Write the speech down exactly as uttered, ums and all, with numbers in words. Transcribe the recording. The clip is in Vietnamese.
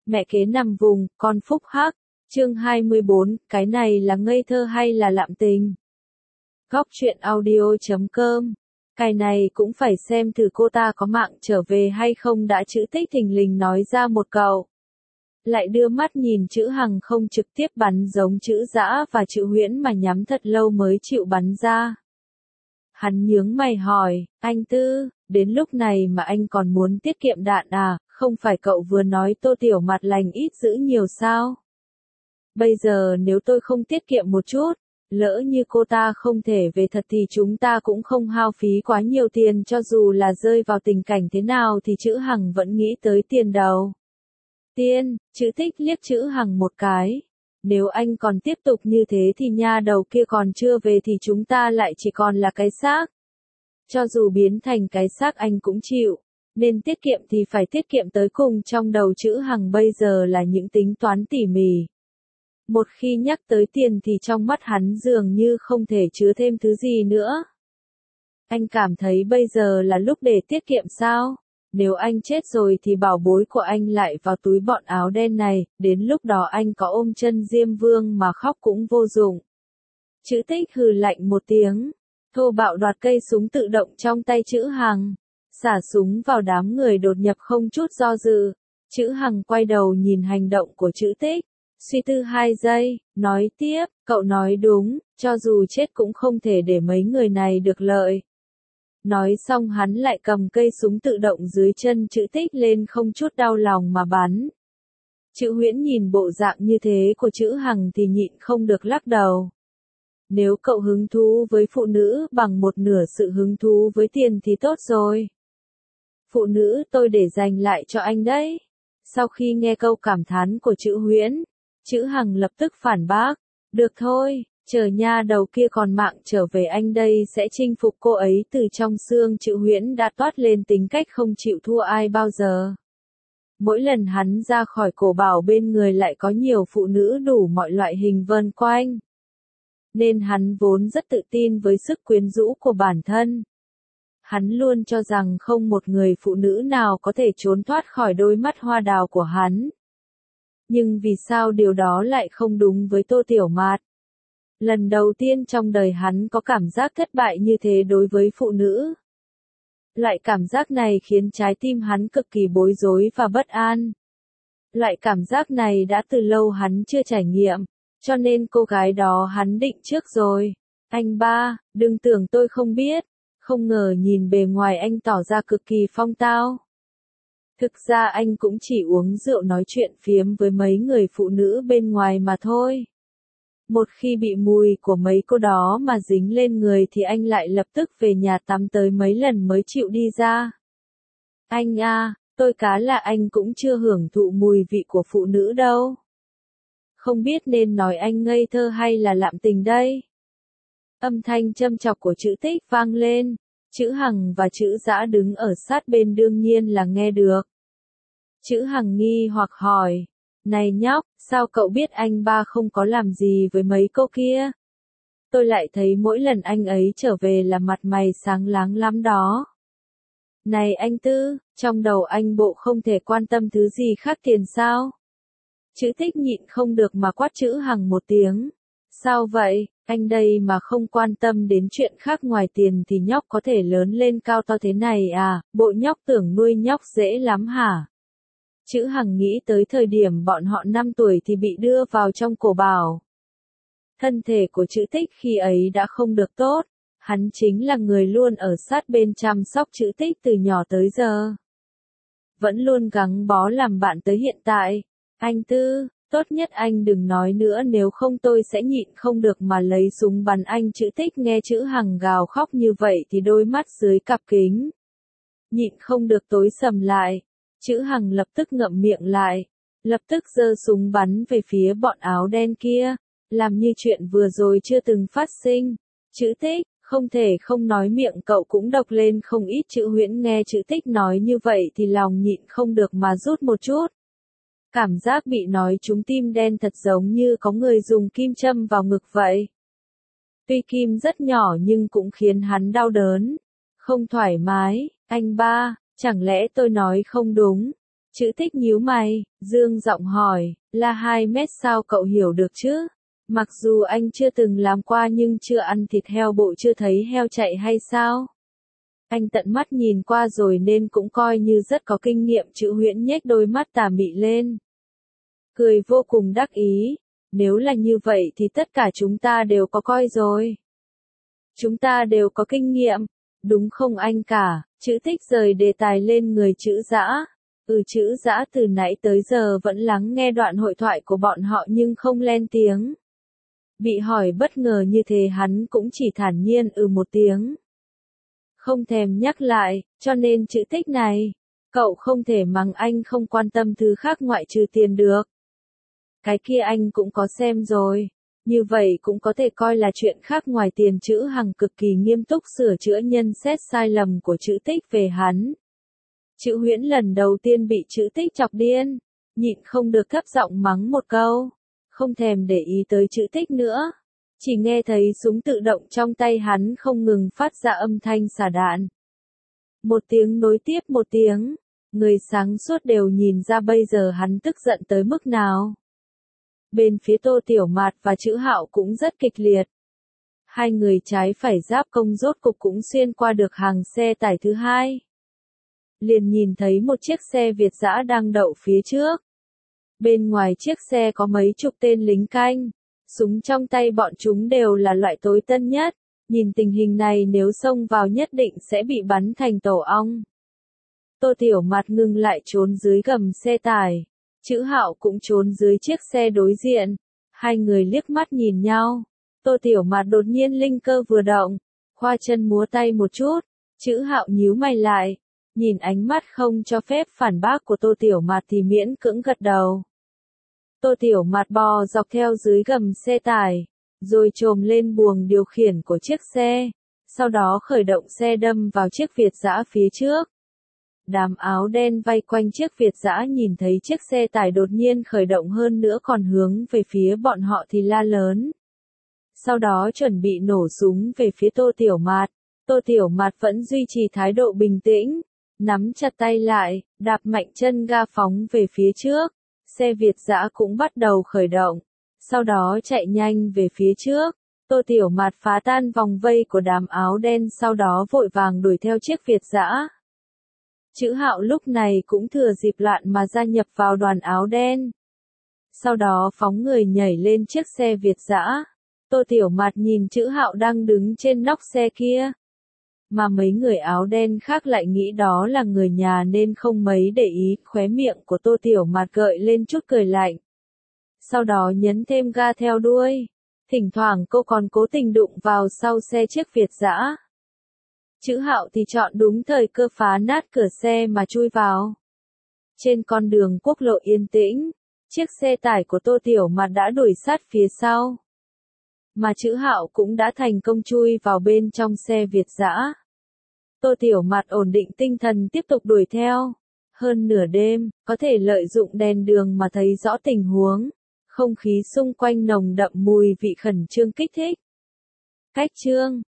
Mẹ kế nằm vùng, con phúc hắc. Chương hai mươi bốn, cái này là ngây thơ hay là lạm tình? Góc truyện audio chấm com. Cái này cũng phải xem thử cô ta có mạng trở về hay không đã chữ Tích thình lình nói ra một câu. Lại đưa mắt nhìn chữ Hằng không trực tiếp bắn giống chữ Dã và chữ Huyễn mà nhắm thật lâu mới chịu bắn ra. Hắn nhướng mày hỏi, anh Tư, đến lúc này mà anh còn muốn tiết kiệm đạn à, không phải cậu vừa nói Tô Tiểu mặt lành ít giữ nhiều sao? Bây giờ nếu tôi không tiết kiệm một chút, lỡ như cô ta không thể về thật thì chúng ta cũng không hao phí quá nhiều tiền, cho dù là rơi vào tình cảnh thế nào thì chữ Hằng vẫn nghĩ tới tiền đầu. Tiên, chữ Tích liếc chữ Hằng một cái. Nếu anh còn tiếp tục như thế thì nha đầu kia còn chưa về thì chúng ta lại chỉ còn là cái xác. Cho dù biến thành cái xác anh cũng chịu. Nên tiết kiệm thì phải tiết kiệm tới cùng. Trong đầu chữ Hằng bây giờ là những tính toán tỉ mỉ. Một khi nhắc tới tiền thì trong mắt hắn dường như không thể chứa thêm thứ gì nữa. Anh cảm thấy bây giờ là lúc để tiết kiệm sao? Nếu anh chết rồi thì bảo bối của anh lại vào túi bọn áo đen này, đến lúc đó anh có ôm chân Diêm Vương mà khóc cũng vô dụng. Chữ Tích hừ lạnh một tiếng, thô bạo đoạt cây súng tự động trong tay chữ Hằng, xả súng vào đám người đột nhập không chút do dự. Chữ Hằng quay đầu nhìn hành động của chữ Tích, suy tư hai giây, nói tiếp, cậu nói đúng, cho dù chết cũng không thể để mấy người này được lợi. Nói xong hắn lại cầm cây súng tự động dưới chân chữ Tích lên không chút đau lòng mà bắn. Chữ Huyễn nhìn bộ dạng như thế của chữ Hằng thì nhịn không được lắc đầu. Nếu cậu hứng thú với phụ nữ bằng một nửa sự hứng thú với tiền thì tốt rồi. Phụ nữ tôi để dành lại cho anh đấy. Sau khi nghe câu cảm thán của chữ Huyễn, chữ Hằng lập tức phản bác. Được thôi. Chờ nha đầu kia còn mạng trở về anh đây sẽ chinh phục cô ấy. Từ trong xương chữ Huyễn đã toát lên tính cách không chịu thua ai bao giờ. Mỗi lần hắn ra khỏi cổ bảo bên người lại có nhiều phụ nữ đủ mọi loại hình vần quanh. Nên hắn vốn rất tự tin với sức quyến rũ của bản thân. Hắn luôn cho rằng không một người phụ nữ nào có thể trốn thoát khỏi đôi mắt hoa đào của hắn. Nhưng vì sao điều đó lại không đúng với Tô Tiểu Mạt? Lần đầu tiên trong đời hắn có cảm giác thất bại như thế đối với phụ nữ. Loại cảm giác này khiến trái tim hắn cực kỳ bối rối và bất an. Loại cảm giác này đã từ lâu hắn chưa trải nghiệm, cho nên cô gái đó hắn định trước rồi. Anh ba, đừng tưởng tôi không biết, không ngờ nhìn bề ngoài anh tỏ ra cực kỳ phong tao. Thực ra anh cũng chỉ uống rượu nói chuyện phiếm với mấy người phụ nữ bên ngoài mà thôi. Một khi bị mùi của mấy cô đó mà dính lên người thì anh lại lập tức về nhà tắm tới mấy lần mới chịu đi ra. Anh à, tôi cá là anh cũng chưa hưởng thụ mùi vị của phụ nữ đâu. Không biết nên nói anh ngây thơ hay là lạm tình đây. Âm thanh châm chọc của chữ Tích vang lên, chữ Hằng và chữ Dã đứng ở sát bên đương nhiên là nghe được. Chữ Hằng nghi hoặc hỏi. Này nhóc, sao cậu biết anh ba không có làm gì với mấy cô kia? Tôi lại thấy mỗi lần anh ấy trở về là mặt mày sáng láng lắm đó. Này anh Tư, trong đầu anh bộ không thể quan tâm thứ gì khác tiền sao? Chữ Tích nhịn không được mà quát chữ Hằng một tiếng. Sao vậy, anh đây mà không quan tâm đến chuyện khác ngoài tiền thì nhóc có thể lớn lên cao to thế này à, bộ nhóc tưởng nuôi nhóc dễ lắm hả? Chữ Hằng nghĩ tới thời điểm bọn họ năm tuổi thì bị đưa vào trong cổ bảo. Thân thể của chữ Tích khi ấy đã không được tốt, hắn chính là người luôn ở sát bên chăm sóc chữ Tích từ nhỏ tới giờ. Vẫn luôn gắng bó làm bạn tới hiện tại. Anh Tư, tốt nhất anh đừng nói nữa nếu không tôi sẽ nhịn không được mà lấy súng bắn anh. Chữ Tích nghe chữ Hằng gào khóc như vậy thì đôi mắt dưới cặp kính nhịn không được tối sầm lại. Chữ Hằng lập tức ngậm miệng lại, lập tức giơ súng bắn về phía bọn áo đen kia, làm như chuyện vừa rồi chưa từng phát sinh. Chữ Tích, không thể không nói miệng cậu cũng độc lên không ít. Chữ Huyễn nghe chữ Tích nói như vậy thì lòng nhịn không được mà rút một chút. Cảm giác bị nói trúng tim đen thật giống như có người dùng kim châm vào ngực vậy. Tuy kim rất nhỏ nhưng cũng khiến hắn đau đớn, không thoải mái. Anh ba, chẳng lẽ tôi nói không đúng? Chữ Tích nhíu mày, dương giọng hỏi, là hai mét sao cậu hiểu được chứ? Mặc dù anh chưa từng làm qua nhưng chưa ăn thịt heo bộ chưa thấy heo chạy hay sao? Anh tận mắt nhìn qua rồi nên cũng coi như rất có kinh nghiệm. Chữ Huyễn nhếch đôi mắt tà mị lên. Cười vô cùng đắc ý. Nếu là như vậy thì tất cả chúng ta đều có coi rồi. Chúng ta đều có kinh nghiệm. Đúng không anh cả? Chữ Tích rời đề tài lên người Chữ Dã. Ừ Chữ Dã từ nãy tới giờ vẫn lắng nghe đoạn hội thoại của bọn họ nhưng không lên tiếng. Bị hỏi bất ngờ như thế hắn cũng chỉ thản nhiên ừ một tiếng. Không thèm nhắc lại, cho nên chữ Tích này, cậu không thể mắng anh không quan tâm thứ khác ngoại trừ tiền được. Cái kia anh cũng có xem rồi, như vậy cũng có thể coi là chuyện khác ngoài tiền. Chữ Hằng cực kỳ nghiêm túc sửa chữa nhận xét sai lầm của chữ Tích về hắn. Chữ Huyễn lần đầu tiên bị chữ Tích chọc điên, nhịn không được thấp giọng mắng một câu, không thèm để ý tới chữ Tích nữa. Chỉ nghe thấy súng tự động trong tay hắn không ngừng phát ra âm thanh xả đạn. Một tiếng nối tiếp một tiếng, người sáng suốt đều nhìn ra bây giờ hắn tức giận tới mức nào. Bên phía Tô Tiểu Mạt và Chữ Hạo cũng rất kịch liệt. Hai người trái phải giáp công rốt cục cũng xuyên qua được hàng xe tải thứ hai. Liền nhìn thấy một chiếc xe Việt dã đang đậu phía trước. Bên ngoài chiếc xe có mấy chục tên lính canh. Súng trong tay bọn chúng đều là loại tối tân nhất, nhìn tình hình này nếu xông vào nhất định sẽ bị bắn thành tổ ong. Tô Tiểu Mạt ngừng lại trốn dưới gầm xe tải, Chữ Hạo cũng trốn dưới chiếc xe đối diện, hai người liếc mắt nhìn nhau. Tô Tiểu Mạt đột nhiên linh cơ vừa động, khoa chân múa tay một chút, Chữ Hạo nhíu mày lại, nhìn ánh mắt không cho phép phản bác của Tô Tiểu Mạt thì miễn cưỡng gật đầu. Tô Tiểu Mạt bò dọc theo dưới gầm xe tải, rồi chồm lên buồng điều khiển của chiếc xe, sau đó khởi động xe đâm vào chiếc Việt dã phía trước. Đám áo đen vây quanh chiếc Việt dã nhìn thấy chiếc xe tải đột nhiên khởi động hơn nữa còn hướng về phía bọn họ thì la lớn. Sau đó chuẩn bị nổ súng về phía Tô Tiểu Mạt. Tô Tiểu Mạt vẫn duy trì thái độ bình tĩnh, nắm chặt tay lại, đạp mạnh chân ga phóng về phía trước. Xe Việt dã cũng bắt đầu khởi động, sau đó chạy nhanh về phía trước. Tô Tiểu Mạt phá tan vòng vây của đám áo đen sau đó vội vàng đuổi theo chiếc Việt dã. Chữ Hạo lúc này cũng thừa dịp loạn mà gia nhập vào đoàn áo đen. Sau đó phóng người nhảy lên chiếc xe Việt dã. Tô Tiểu Mạt nhìn Chữ Hạo đang đứng trên nóc xe kia. Mà mấy người áo đen khác lại nghĩ đó là người nhà nên không mấy để ý, khóe miệng của Tô Tiểu Mạt gợi lên chút cười lạnh. Sau đó nhấn thêm ga theo đuôi. Thỉnh thoảng cô còn cố tình đụng vào sau xe chiếc Việt dã. Chữ Hạo thì chọn đúng thời cơ phá nát cửa xe mà chui vào. Trên con đường quốc lộ yên tĩnh, chiếc xe tải của Tô Tiểu Mạt đã đuổi sát phía sau. Mà Chữ Hạo cũng đã thành công chui vào bên trong xe Việt dã. Tô Tiểu Mạt ổn định tinh thần tiếp tục đuổi theo. Hơn nửa đêm, có thể lợi dụng đèn đường mà thấy rõ tình huống. Không khí xung quanh nồng đậm mùi vị khẩn trương kích thích. Cách chương